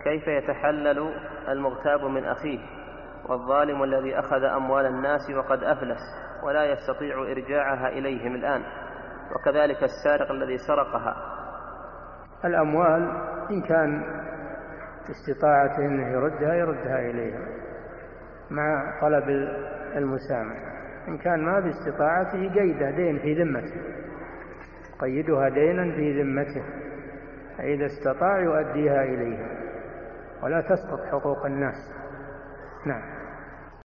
كيف يتحلل المغتاب من أخيه والظالم الذي أخذ أموال الناس وقد أفلس ولا يستطيع إرجاعها إليهم الآن، وكذلك السارق الذي سرقها؟ الأموال إن كان استطاعته أنه يردها إليهم مع طلب المسامحة، إن كان ما باستطاعته قيدها دين في ذمته، قيدها دينا في ذمته، فإذا استطاع يؤديها إليهم ولا تسقط حقوق الناس. نعم.